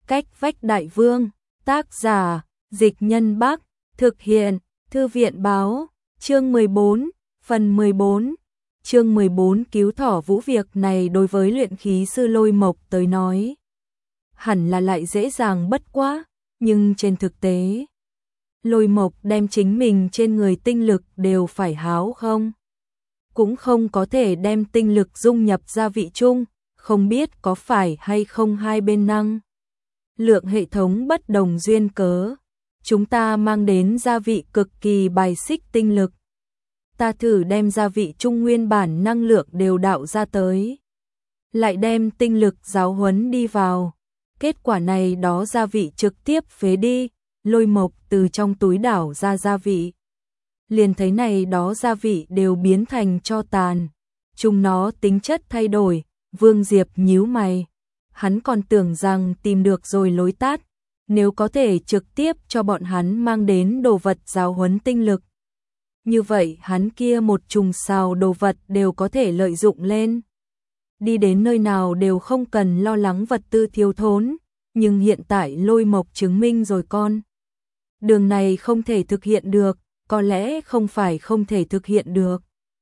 Cách vách đại vương, tác giả, Dịch Nhân Bắc, thực hiện, Thư viện báo, chương 14, phần 14. Chương 14 cứu thỏ vũ. Việc này đối với luyện khí sư Lôi Mộc tới nói hẳn là lại dễ dàng bất quá, nhưng trên thực tế Lôi Mộc đem chính mình trên người tinh lực đều phải háo không. Cũng không có thể đem tinh lực dung nhập gia vị chung, không biết có phải hay không hai bên năng lượng hệ thống bất đồng duyên cớ. Chúng ta mang đến gia vị cực kỳ bài xích tinh lực. Ta thử đem gia vị chung nguyên bản năng lượng đều đạo ra tới, lại đem tinh lực giáo huấn đi vào. Kết quả này đó gia vị trực tiếp phế đi. Lôi Mộc từ trong túi đảo ra gia vị, liền thấy này đó gia vị đều biến thành tro tàn, chúng nó tính chất thay đổi. Vương Diệp nhíu mày, hắn còn tưởng rằng tìm được rồi lối tắt, nếu có thể trực tiếp cho bọn hắn mang đến đồ vật giáo huấn tinh lực, như vậy hắn kia một trùng xào đồ vật đều có thể lợi dụng lên, đi đến nơi nào đều không cần lo lắng vật tư thiếu thốn. Nhưng hiện tại Lôi Mộc chứng minh rồi con đường này không thể thực hiện được. Có lẽ không phải không thể thực hiện được,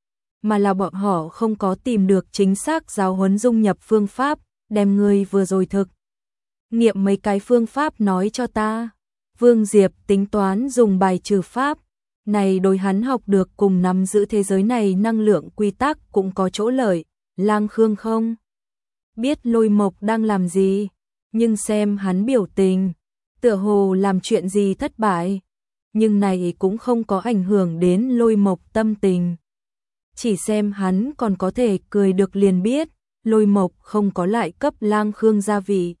mà là bọn họ không có tìm được chính xác giáo huấn dung nhập phương pháp. Đem người vừa rồi thực nghiệm mấy cái phương pháp nói cho ta. Vương Diệp tính toán dùng bài trừ pháp này đối hắn học được cùng nắm giữ thế giới này năng lượng quy tắc cũng có chỗ lợi. Lang Khương không biết Lôi Mộc đang làm gì, nhưng xem hắn biểu tình, tựa hồ làm chuyện gì thất bại, nhưng này cũng không có ảnh hưởng đến Lôi Mộc tâm tình. Chỉ xem hắn còn có thể cười được liền biết, Lôi Mộc không có lại cấp Lang Khương gia vị,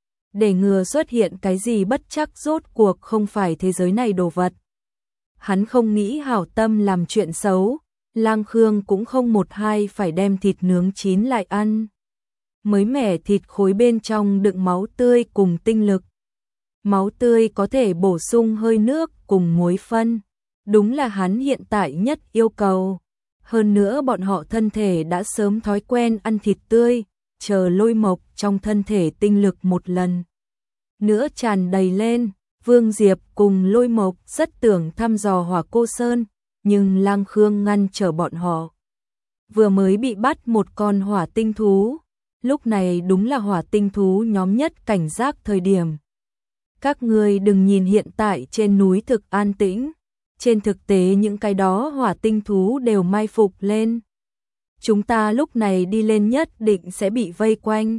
để ngừa xuất hiện cái gì bất trắc. Rốt cuộc không phải thế giới này đồ vật, hắn không nghĩ hảo tâm làm chuyện xấu. Lang Khương cũng không một hai phải đem thịt nướng chín lại ăn. Mới mẻ thịt khối bên trong đựng máu tươi cùng tinh lực. Máu tươi có thể bổ sung hơi nước cùng muối phân, đúng là hắn hiện tại nhất yêu cầu. Hơn nữa bọn họ thân thể đã sớm thói quen ăn thịt tươi, chờ Lôi Mộc trong thân thể tinh lực một lần nữa tràn đầy lên. Vương Diệp cùng Lôi Mộc rất tưởng thăm dò Hỏa Cô Sơn, nhưng Lang Khương ngăn trở bọn họ. Vừa mới bị bắt một con hỏa tinh thú, lúc này đúng là hỏa tinh thú nhóm nhất cảnh giác thời điểm. Các ngươi đừng nhìn hiện tại trên núi thực an tĩnh, trên thực tế những cái đó hỏa tinh thú đều mai phục lên. Chúng ta lúc này đi lên nhất định sẽ bị vây quanh,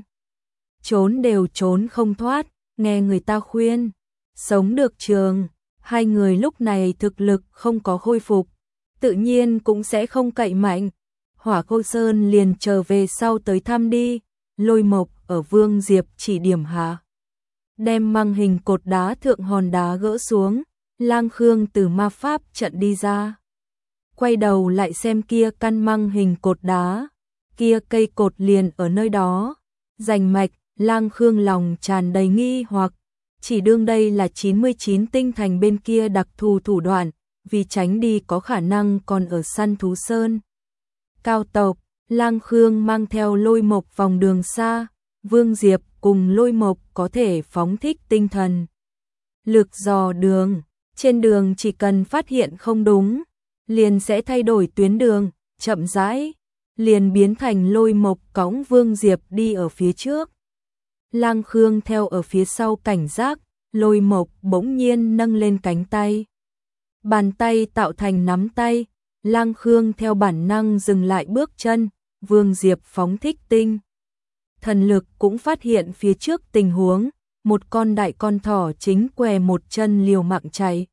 trốn đều trốn không thoát. Nghe người ta khuyên, sống được trường. Hai người lúc này thực lực không có khôi phục, tự nhiên cũng sẽ không cậy mạnh. Hỏa Cô Sơn liền trở về sau tới thăm đi. Lôi Mộc ở Vương Diệp chỉ điểm hạ, đem măng hình cột đá thượng hòn đá gỡ xuống. Lang Khương từ ma pháp trận đi ra, quay đầu lại xem kia căn măng hình cột đá, kia cây cột liền ở nơi đó. Rành mạch, Lang Khương lòng tràn đầy nghi hoặc, chỉ đương đây là 99 tinh thành bên kia đặc thù thủ đoạn, vì tránh đi có khả năng còn ở Săn Thú Sơn cao tộc. Lang Khương mang theo Lôi Mộc vòng đường xa. Vương Diệp cùng Lôi Mộc có thể phóng thích tinh thần lực dò đường, trên đường chỉ cần phát hiện không đúng, liền sẽ thay đổi tuyến đường, chậm rãi liền biến thành Lôi Mộc cõng Vương Diệp đi ở phía trước, Lang Khương theo ở phía sau cảnh giác. Lôi Mộc bỗng nhiên nâng lên cánh tay, bàn tay tạo thành nắm tay. Lang Khương theo bản năng dừng lại bước chân. Vương Diệp phóng thích tinh thần lực cũng phát hiện phía trước tình huống, một con đại con thỏ chính què một chân liều mạng chạy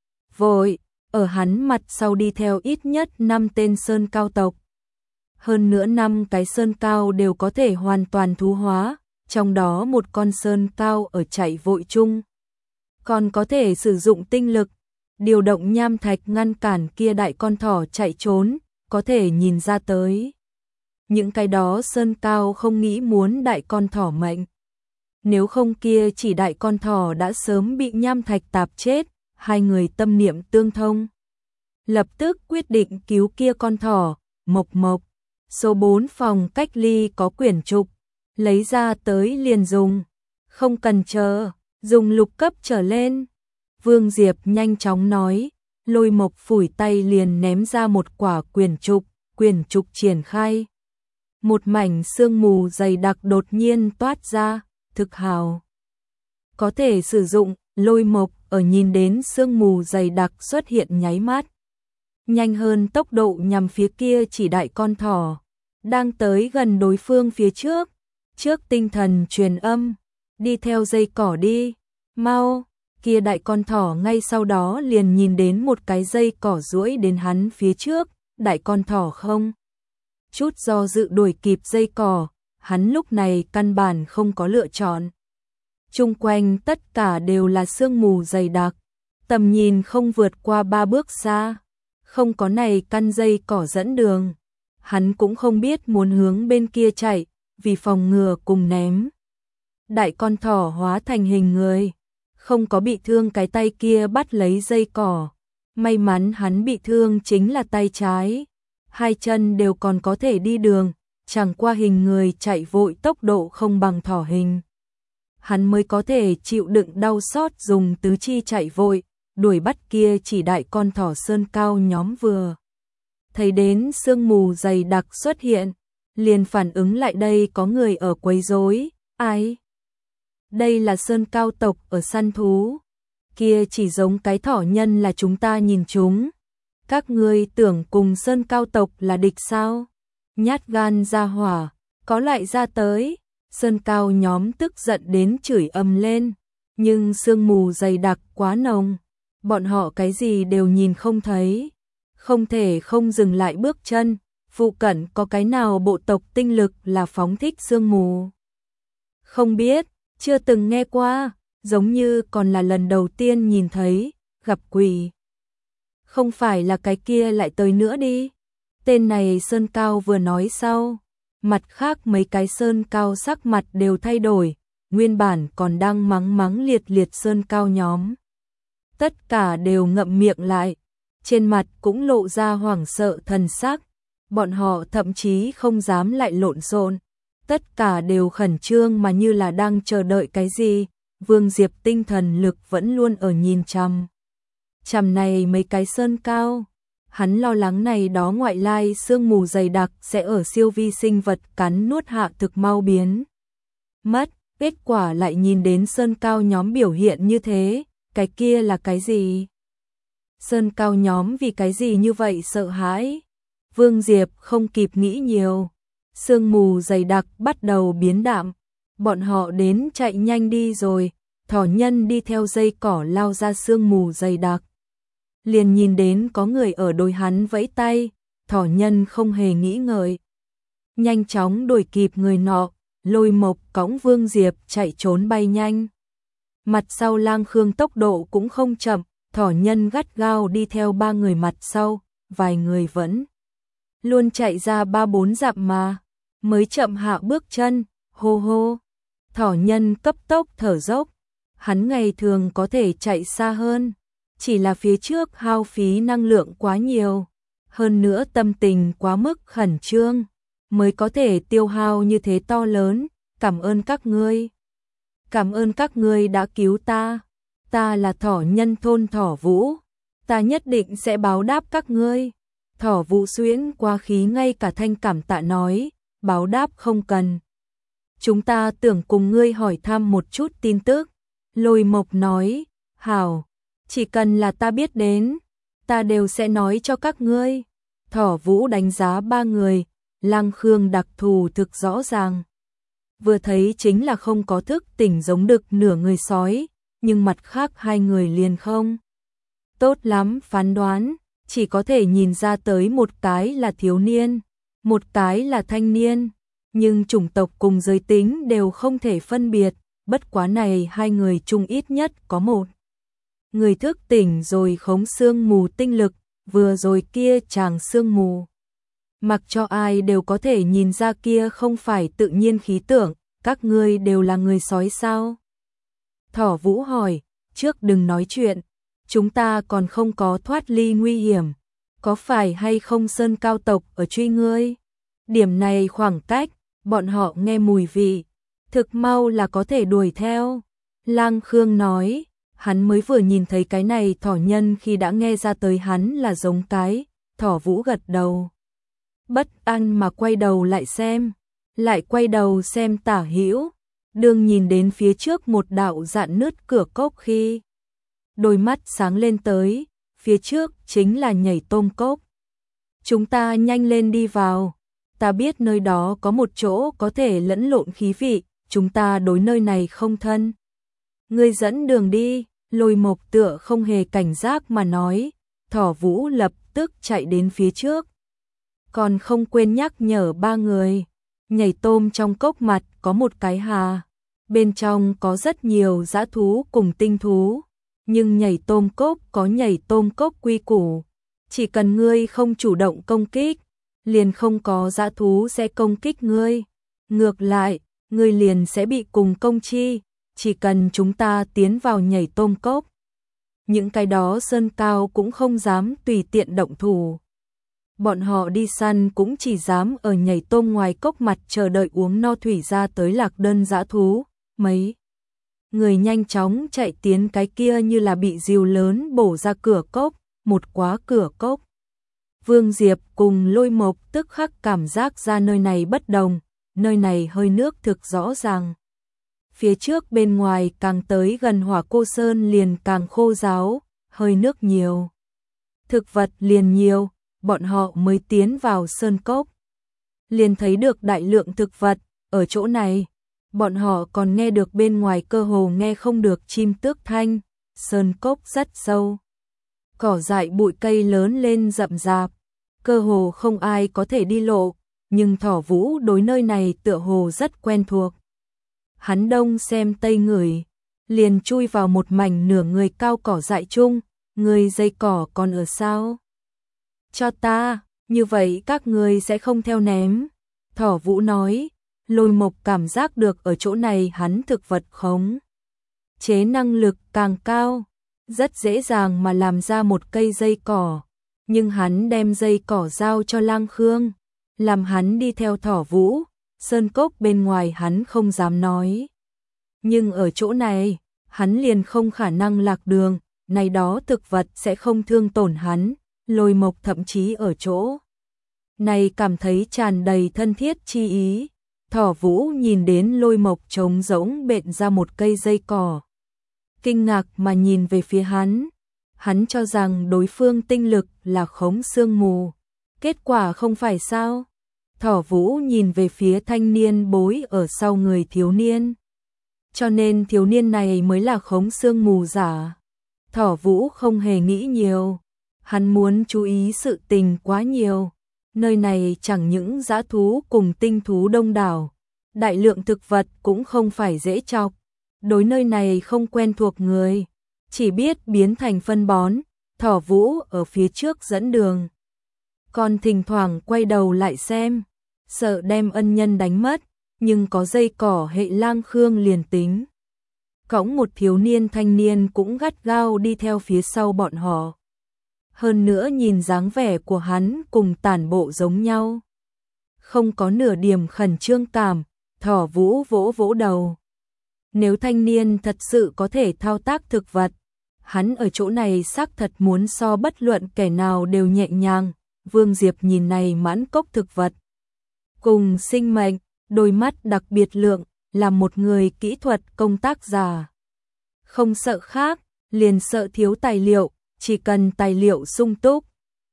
vội, ở hắn mặt sau đi theo ít nhất 5 tên sơn cao tộc. Hơn nữa 5 cái sơn cao đều có thể hoàn toàn thú hóa, trong đó một con sơn cao ở chạy vội chung còn có thể sử dụng tinh lực điều động nham thạch ngăn cản kia đại con thỏ chạy trốn. Có thể nhìn ra tới, những cái đó sơn cao không nghĩ muốn đại con thỏ mệnh, nếu không kia chỉ đại con thỏ đã sớm bị nham thạch tạp chết. Hai người tâm niệm tương thông, lập tức quyết định cứu kia con thỏ. Mộc Mộc, số 4 phòng cách ly có quyển trục, lấy ra tới liền dùng. Không cần chờ, dùng lục cấp trở lên. Vương Diệp nhanh chóng nói, Lôi Mộc phủi tay liền ném ra một quả quyền trục triển khai. Một mảnh sương mù dày đặc đột nhiên toát ra, thực hào. Có thể sử dụng, Lôi Mộc ở nhìn đến sương mù dày đặc xuất hiện nháy mắt. Nhanh hơn tốc độ nhằm phía kia chỉ đại con thỏ, đang tới gần đối phương phía trước. Trước tinh thần truyền âm, đi theo dây cỏ đi, mau. Kia đại con thỏ ngay sau đó liền nhìn đến một cái dây cỏ duỗi đến hắn phía trước, đại con thỏ không chút do dự đuổi kịp dây cỏ, hắn lúc này căn bản không có lựa chọn. Chung quanh tất cả đều là sương mù dày đặc, tầm nhìn không vượt qua 3 bước xa, không có này căn dây cỏ dẫn đường. Hắn cũng không biết muốn hướng bên kia chạy, vì phòng ngừa cùng ném. Đại con thỏ hóa thành hình người, không có bị thương cái tay kia bắt lấy dây cỏ. May mắn hắn bị thương chính là tay trái, hai chân đều còn có thể đi đường, chẳng qua hình người chạy vội tốc độ không bằng thỏ hình. Hắn mới có thể chịu đựng đau xót dùng tứ chi chạy vội, đuổi bắt kia chỉ đại con thỏ sơn cao nhóm vừa. Thấy đến sương mù dày đặc xuất hiện, liền phản ứng lại đây có người ở quấy rối. Ai? Đây là sơn cao tộc ở săn thú. Kia chỉ giống cái thỏ nhân là chúng ta nhìn chúng. Các ngươi tưởng cùng sơn cao tộc là địch sao? Nhát gan ra hỏa, có lại ra tới. Sơn cao nhóm tức giận đến chửi ầm lên, nhưng sương mù dày đặc quá nồng, bọn họ cái gì đều nhìn không thấy, không thể không dừng lại bước chân. Phụ cận có cái nào bộ tộc tinh lực là phóng thích sương mù? Không biết, chưa từng nghe qua, giống như còn là lần đầu tiên nhìn thấy, gặp quỷ. Không phải là cái kia lại tới nữa đi. Tên này sơn cao vừa nói sau, mặt khác mấy cái sơn cao sắc mặt đều thay đổi, nguyên bản còn đang mắng liệt liệt sơn cao nhóm. Tất cả đều ngậm miệng lại, trên mặt cũng lộ ra hoảng sợ thần sắc, bọn họ thậm chí không dám lại lộn xộn, tất cả đều khẩn trương mà như là đang chờ đợi cái gì. Vương Diệp tinh thần lực vẫn luôn ở nhìn chằm này mấy cái sơn cao. Hắn lo lắng này đó ngoại lai sương mù dày đặc sẽ ở siêu vi sinh vật cắn nuốt hạ thực mau biến mất, kết quả lại nhìn đến sơn cao nhóm biểu hiện như thế, cái kia là cái gì? Sơn cao nhóm vì cái gì như vậy sợ hãi? Vương Diệp không kịp nghĩ nhiều, sương mù dày đặc bắt đầu biến đạm, bọn họ đến chạy nhanh đi rồi, thỏ nhân đi theo dây cỏ lao ra sương mù dày đặc. Liền nhìn đến có người ở đối hắn vẫy tay, thỏ nhân không hề nghĩ ngợi. Nhanh chóng đuổi kịp người nọ, Lôi Mộc cõng Vương Diệp chạy trốn bay nhanh. Mặt sau Lang Khương tốc độ cũng không chậm, thỏ nhân gắt gao đi theo ba người mặt sau, vài người vẫn luôn chạy ra 3-4 dặm mà, mới chậm hạ bước chân, hô hô. Thỏ nhân cấp tốc thở dốc, hắn ngày thường có thể chạy xa hơn, chỉ là phía trước hao phí năng lượng quá nhiều, hơn nữa tâm tình quá mức khẩn trương, mới có thể tiêu hao như thế to lớn. Cảm ơn các ngươi. Cảm ơn các ngươi đã cứu ta. Ta là thỏ nhân thôn Thỏ Vũ. Ta nhất định sẽ báo đáp các ngươi. Thỏ Vũ xuyễn qua khí ngay cả thanh cảm tạ nói, báo đáp không cần. Chúng ta tưởng cùng ngươi hỏi thăm một chút tin tức. Lôi Mộc nói, hảo, chỉ cần là ta biết đến, ta đều sẽ nói cho các ngươi. Thỏ Vũ đánh giá ba người, Lang Khương đặc thù thực rõ ràng. Vừa thấy chính là không có thức tỉnh giống đực nửa người sói, nhưng mặt khác hai người liền không tốt lắm phán đoán, chỉ có thể nhìn ra tới một cái là thiếu niên, một cái là thanh niên, nhưng chủng tộc cùng giới tính đều không thể phân biệt, bất quá này hai người chung ít nhất có một người thức tỉnh rồi khống sương mù tinh lực, vừa rồi kia chàng sương mù. Mặc cho ai đều có thể nhìn ra kia không phải tự nhiên khí tượng, các ngươi đều là người sói sao? Thỏ Vũ hỏi, trước đừng nói chuyện, chúng ta còn không có thoát ly nguy hiểm, có phải hay không sơn cao tộc ở truy ngươi? Điểm này khoảng cách, bọn họ nghe mùi vị, thực mau là có thể đuổi theo. Lang Khương nói, hắn mới vừa nhìn thấy cái này thỏ nhân khi đã nghe ra tới hắn là giống cái. Thỏ Vũ gật đầu. Bất an mà quay đầu lại xem. Lại quay đầu xem tả hữu. Đương nhìn đến phía trước một đạo rạn nứt cửa cốc khi. Đôi mắt sáng lên tới. Phía trước chính là nhảy tôm cốc. Chúng ta nhanh lên đi vào. Ta biết nơi đó có một chỗ có thể lẫn lộn khí vị. Chúng ta đối nơi này không thân. Ngươi dẫn đường đi. Lôi Mộc tựa không hề cảnh giác mà nói. Thỏ Vũ lập tức chạy đến phía trước. Còn không quên nhắc nhở ba người. Nhảy tôm trong cốc mặt có một cái hà. Bên trong có rất nhiều dã thú cùng tinh thú. Nhưng nhảy tôm cốc có nhảy tôm cốc quy củ. Chỉ cần ngươi không chủ động công kích, liền không có dã thú sẽ công kích ngươi. Ngược lại, ngươi liền sẽ bị cùng công chi. Chỉ cần chúng ta tiến vào nhảy tôm cốc. Những cái đó sơn cao cũng không dám tùy tiện động thủ. Bọn họ đi săn cũng chỉ dám ở nhảy tôm ngoài cốc mặt chờ đợi uống no thủy ra tới lạc đơn dã thú. Mấy người nhanh chóng chạy tiến cái kia như là bị diều lớn bổ ra cửa cốc, một quá cửa cốc. Vương Diệp cùng Lôi Mộc tức khắc cảm giác ra nơi này bất đồng, nơi này hơi nước thực rõ ràng. Phía trước bên ngoài càng tới gần Hỏa Cô Sơn liền càng khô ráo, hơi nước nhiều. Thực vật liền nhiều, bọn họ mới tiến vào sơn cốc. Liền thấy được đại lượng thực vật, ở chỗ này, bọn họ còn nghe được bên ngoài cơ hồ nghe không được chim tước thanh, sơn cốc rất sâu. Cỏ dại bụi cây lớn lên rậm rạp, cơ hồ không ai có thể đi lộ, nhưng Thỏ Vũ đối nơi này tựa hồ rất quen thuộc. Hắn đông xem tây ngửi, liền chui vào một mảnh nửa người cao cỏ dại chung, người dây cỏ còn ở sao? Cho ta, như vậy các ngươi sẽ không theo ném. Thỏ Vũ nói, Lôi Mộc cảm giác được ở chỗ này hắn thực vật khống chế năng lực càng cao, rất dễ dàng mà làm ra một cây dây cỏ. Nhưng hắn đem dây cỏ giao cho Lang Khương, làm hắn đi theo Thỏ Vũ, sơn cốc bên ngoài hắn không dám nói. Nhưng ở chỗ này, hắn liền không khả năng lạc đường, này đó thực vật sẽ không thương tổn hắn. Lôi Mộc thậm chí ở chỗ này cảm thấy tràn đầy thân thiết chi ý. Thỏ Vũ nhìn đến Lôi Mộc trống rỗng bện ra một cây dây cỏ. Kinh ngạc mà nhìn về phía hắn. Hắn cho rằng đối phương tinh lực là khống sương mù. Kết quả không phải sao? Thỏ Vũ nhìn về phía thanh niên bối ở sau người thiếu niên. Cho nên thiếu niên này mới là khống sương mù giả. Thỏ Vũ không hề nghĩ nhiều. Hắn muốn chú ý sự tình quá nhiều. Nơi này chẳng những dã thú cùng tinh thú đông đảo, đại lượng thực vật cũng không phải dễ chọc. Đối nơi này không quen thuộc người, chỉ biết biến thành phân bón. Thỏ Vũ ở phía trước dẫn đường, còn thỉnh thoảng quay đầu lại xem, sợ đem ân nhân đánh mất, nhưng có dây cỏ hệ Lang Khương liền tính. Cõng một thiếu niên thanh niên cũng gắt gao đi theo phía sau bọn họ. Hơn nữa nhìn dáng vẻ của hắn cùng tản bộ giống nhau. Không có nửa điểm khẩn trương cảm, Thỏ Vũ vỗ vỗ đầu. Nếu thanh niên thật sự có thể thao tác thực vật, hắn ở chỗ này xác thật muốn so bất luận kẻ nào đều nhẹ nhàng. Vương Diệp nhìn này mãn cốc thực vật. Cùng sinh mệnh, đôi mắt đặc biệt lượng, là một người kỹ thuật công tác giả. Không sợ khác, liền sợ thiếu tài liệu. Chỉ cần tài liệu sung túc,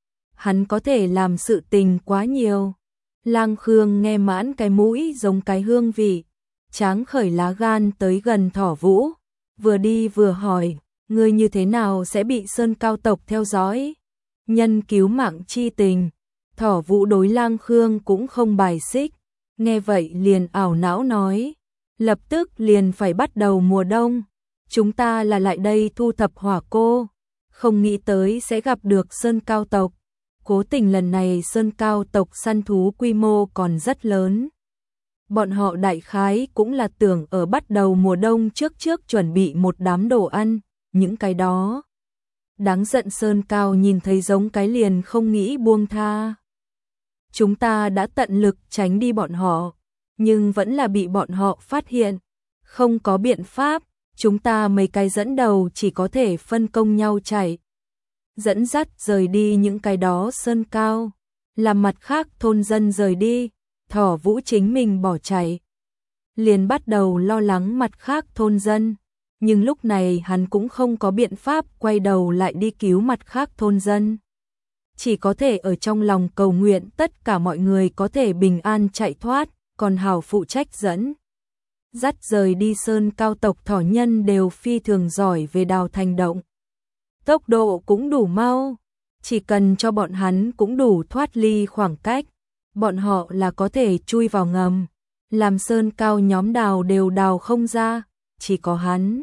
hắn có thể làm sự tình quá nhiều. Lang Khương nghe mãn cái mũi giống cái hương vị, tráng khởi lá gan tới gần Thỏ Vũ, vừa đi vừa hỏi, ngươi như thế nào sẽ bị sơn cao tộc theo dõi? Nhân cứu mạng chi tình, Thỏ Vũ đối Lang Khương cũng không bài xích, nghe vậy liền ảo não nói, lập tức liền phải bắt đầu mùa đông, chúng ta là lại đây thu thập hỏa cô. Không nghĩ tới sẽ gặp được sơn cao tộc. Cố tình lần này sơn cao tộc săn thú quy mô còn rất lớn. Bọn họ đại khái cũng là tưởng ở bắt đầu mùa đông trước chuẩn bị một đám đồ ăn, những cái đó. Đáng giận sơn cao nhìn thấy giống cái liền không nghĩ buông tha. Chúng ta đã tận lực tránh đi bọn họ, nhưng vẫn là bị bọn họ phát hiện. Không có biện pháp, chúng ta mấy cái dẫn đầu chỉ có thể phân công nhau chạy. Dẫn dắt rời đi những cái đó sơn cao, làm mặt khác thôn dân rời đi, Thỏ Vũ chính mình bỏ chạy. Liền bắt đầu lo lắng mặt khác thôn dân, nhưng lúc này hắn cũng không có biện pháp quay đầu lại đi cứu mặt khác thôn dân. Chỉ có thể ở trong lòng cầu nguyện tất cả mọi người có thể bình an chạy thoát, còn Hảo phụ trách dẫn. Dắt rời đi sơn cao tộc thỏ nhân đều phi thường giỏi về đào thành động. Tốc độ cũng đủ mau, chỉ cần cho bọn hắn cũng đủ thoát ly khoảng cách, bọn họ là có thể chui vào ngầm, làm sơn cao nhóm đào đều đào không ra, chỉ có hắn.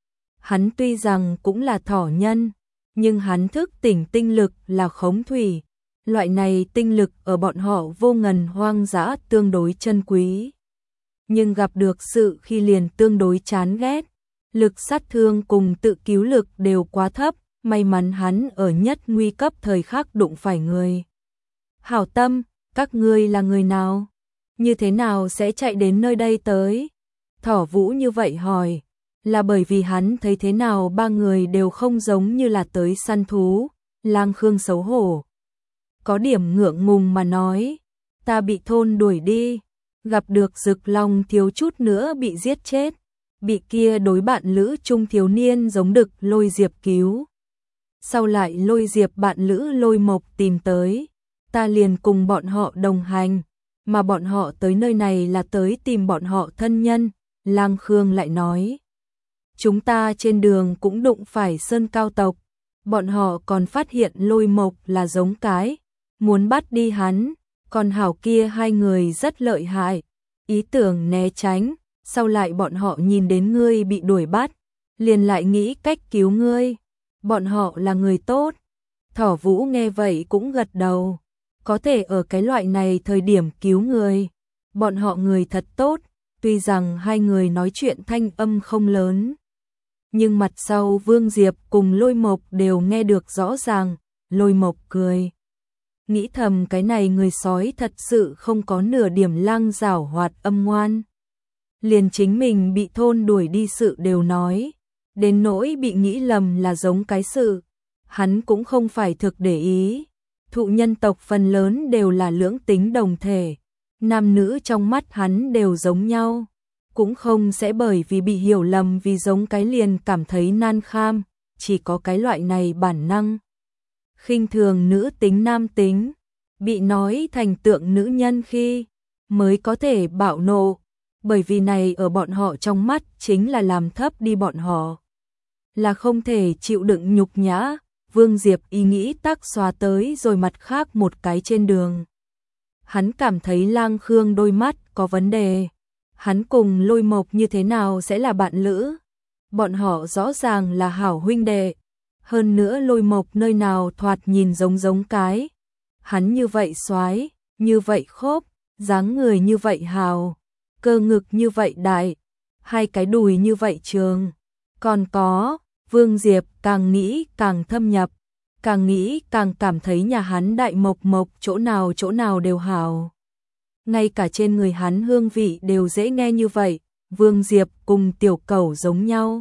Hắn tuy rằng cũng là thỏ nhân, nhưng hắn thức tỉnh tinh lực là khống thủy, loại này tinh lực ở bọn họ vô ngần hoang dã tương đối chân quý. Nhưng gặp được sự khi liền tương đối chán ghét, lực sát thương cùng tự cứu lực đều quá thấp, may mắn hắn ở nhất nguy cấp thời khắc đụng phải người. Hảo tâm, các ngươi là người nào? Như thế nào sẽ chạy đến nơi đây tới? Thỏ Vũ như vậy hỏi, là bởi vì hắn thấy thế nào ba người đều không giống như là tới săn thú. Lang Khương xấu hổ, có điểm ngượng ngùng mà nói, ta bị thôn đuổi đi, gặp được Dực Long thiếu chút nữa bị giết chết, bị kia đối bạn lữ trung thiếu niên giống đực Lôi Diệp cứu. Sau lại Lôi Diệp bạn lữ Lôi Mộc tìm tới, ta liền cùng bọn họ đồng hành, mà bọn họ tới nơi này là tới tìm bọn họ thân nhân. Lang Khương lại nói, chúng ta trên đường cũng đụng phải sơn cao tộc, bọn họ còn phát hiện Lôi Mộc là giống cái, muốn bắt đi hắn, còn Hảo kia hai người rất lợi hại, ý tưởng né tránh, sau lại bọn họ nhìn đến ngươi bị đuổi bắt, liền lại nghĩ cách cứu ngươi, bọn họ là người tốt. Thỏ Vũ nghe vậy cũng gật đầu, có thể ở cái loại này thời điểm cứu người, bọn họ người thật tốt, tuy rằng hai người nói chuyện thanh âm không lớn. Nhưng mặt sau Vương Diệp cùng Lôi Mộc đều nghe được rõ ràng, Lôi Mộc cười. Nghĩ thầm cái này người sói thật sự không có nửa điểm lang giảo hoạt âm ngoan. Liền chính mình bị thôn đuổi đi sự đều nói, đến nỗi bị nghĩ lầm là giống cái sự, hắn cũng không phải thực để ý. Thụ nhân tộc phần lớn đều là lưỡng tính đồng thể, nam nữ trong mắt hắn đều giống nhau, cũng không sẽ bởi vì bị hiểu lầm vì giống cái liền cảm thấy nan kham, chỉ có cái loại này bản năng. Khinh thường nữ tính nam tính, bị nói thành tượng nữ nhân khi mới có thể bạo nộ, bởi vì này ở bọn họ trong mắt chính là làm thấp đi bọn họ, là không thể chịu đựng nhục nhã. Vương Diệp ý nghĩ tác xóa tới rồi mặt khác một cái trên đường. Hắn cảm thấy Lang Khương đôi mắt có vấn đề. Hắn cùng Lôi Mộc như thế nào sẽ là bạn lữ? Bọn họ rõ ràng là hảo huynh đệ. Hơn nữa Lôi Mộc nơi nào thoạt nhìn giống cái. Hắn như vậy soái, như vậy khốp, dáng người như vậy hào, cơ ngực như vậy đại, hai cái đùi như vậy trường. Còn có, Vương Diệp càng nghĩ càng thâm nhập, càng nghĩ càng cảm thấy nhà hắn Đại Mộc Mộc chỗ nào đều hảo. Ngay cả trên người hắn hương vị đều dễ nghe như vậy, Vương Diệp cùng tiểu cẩu giống nhau.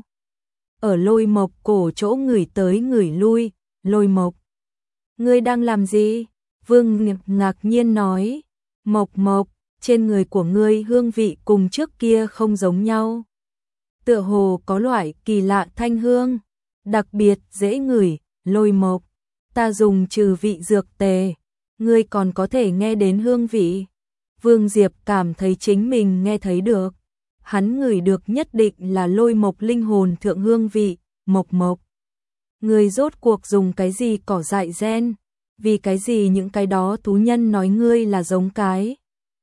Ở Lôi Mộc cổ chỗ ngửi tới ngửi lui, Lôi Mộc, ngươi đang làm gì? Vương Nghiệp ngạc nhiên nói, Mộc Mộc, trên người của ngươi hương vị cùng trước kia không giống nhau. Tựa hồ có loại kỳ lạ thanh hương, đặc biệt dễ ngửi. Lôi Mộc, ta dùng trừ vị dược tề, ngươi còn có thể nghe đến hương vị. Vương Diệp cảm thấy chính mình nghe thấy được, hắn ngửi được nhất định là Lôi Mộc linh hồn thượng hương vị. Mộc Mộc, ngươi rốt cuộc dùng cái gì cỏ dại gen? Vì cái gì những cái đó thú nhân nói ngươi là giống cái?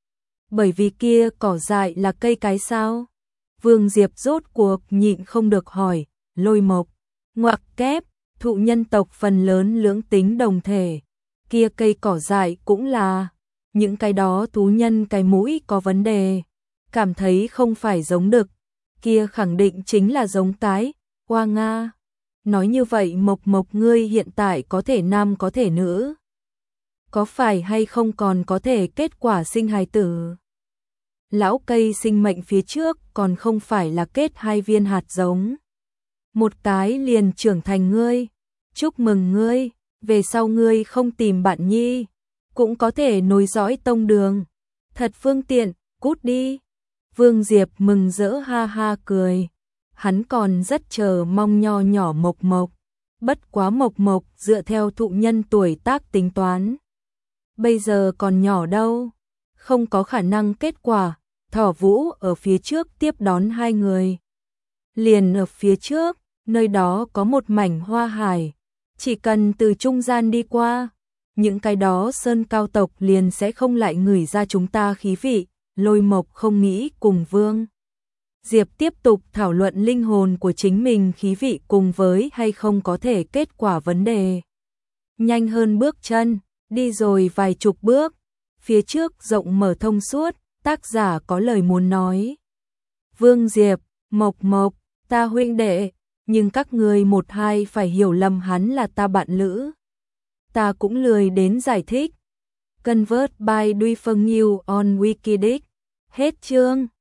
Bởi vì kia cỏ dại là cây cái sao? Vương Diệp rốt cuộc nhịn không được hỏi. Lôi Mộc, ngoặc kép, thụ nhân tộc phần lớn lưỡng tính đồng thể, kia cây cỏ dại cũng là, những cái đó thú nhân cái mũi có vấn đề, cảm thấy không phải giống đực, kia khẳng định chính là giống cái. Hoa Nga, nói như vậy Mộc Mộc ngươi hiện tại có thể nam có thể nữ, có phải hay không còn có thể kết quả sinh hài tử? Lão cây sinh mệnh phía trước còn không phải là kết 2 viên hạt giống. Một cái liền trưởng thành ngươi. Chúc mừng ngươi, về sau ngươi không tìm bạn nhi, cũng có thể nối dõi tông đường. Thật phương tiện, cút đi. Vương Diệp mừng rỡ ha ha cười. Hắn còn rất chờ mong nho nhỏ Mộc Mộc. Bất quá Mộc Mộc dựa theo thụ nhân tuổi tác tính toán. Bây giờ còn nhỏ đâu, không có khả năng kết quả. Thỏ Vũ ở phía trước tiếp đón hai người. Liền ở phía trước, nơi đó có một mảnh hoa hải. Chỉ cần từ trung gian đi qua, những cái đó sơn cao tộc liền sẽ không lại ngửi ra chúng ta khí vị. Lôi Mộc không nghĩ cùng Vương Diệp tiếp tục thảo luận linh hồn của chính mình khí vị cùng với hay không có thể kết quả vấn đề. Nhanh hơn bước chân, đi rồi vài chục bước, phía trước rộng mở thông suốt, tác giả có lời muốn nói. Vương Diệp, Mộc Mộc, ta huynh đệ, nhưng các người một hai phải hiểu lầm hắn là ta bạn lữ. Ta cũng lười đến giải thích. Convert by Duy Phân New on Wikidic. Hết chương.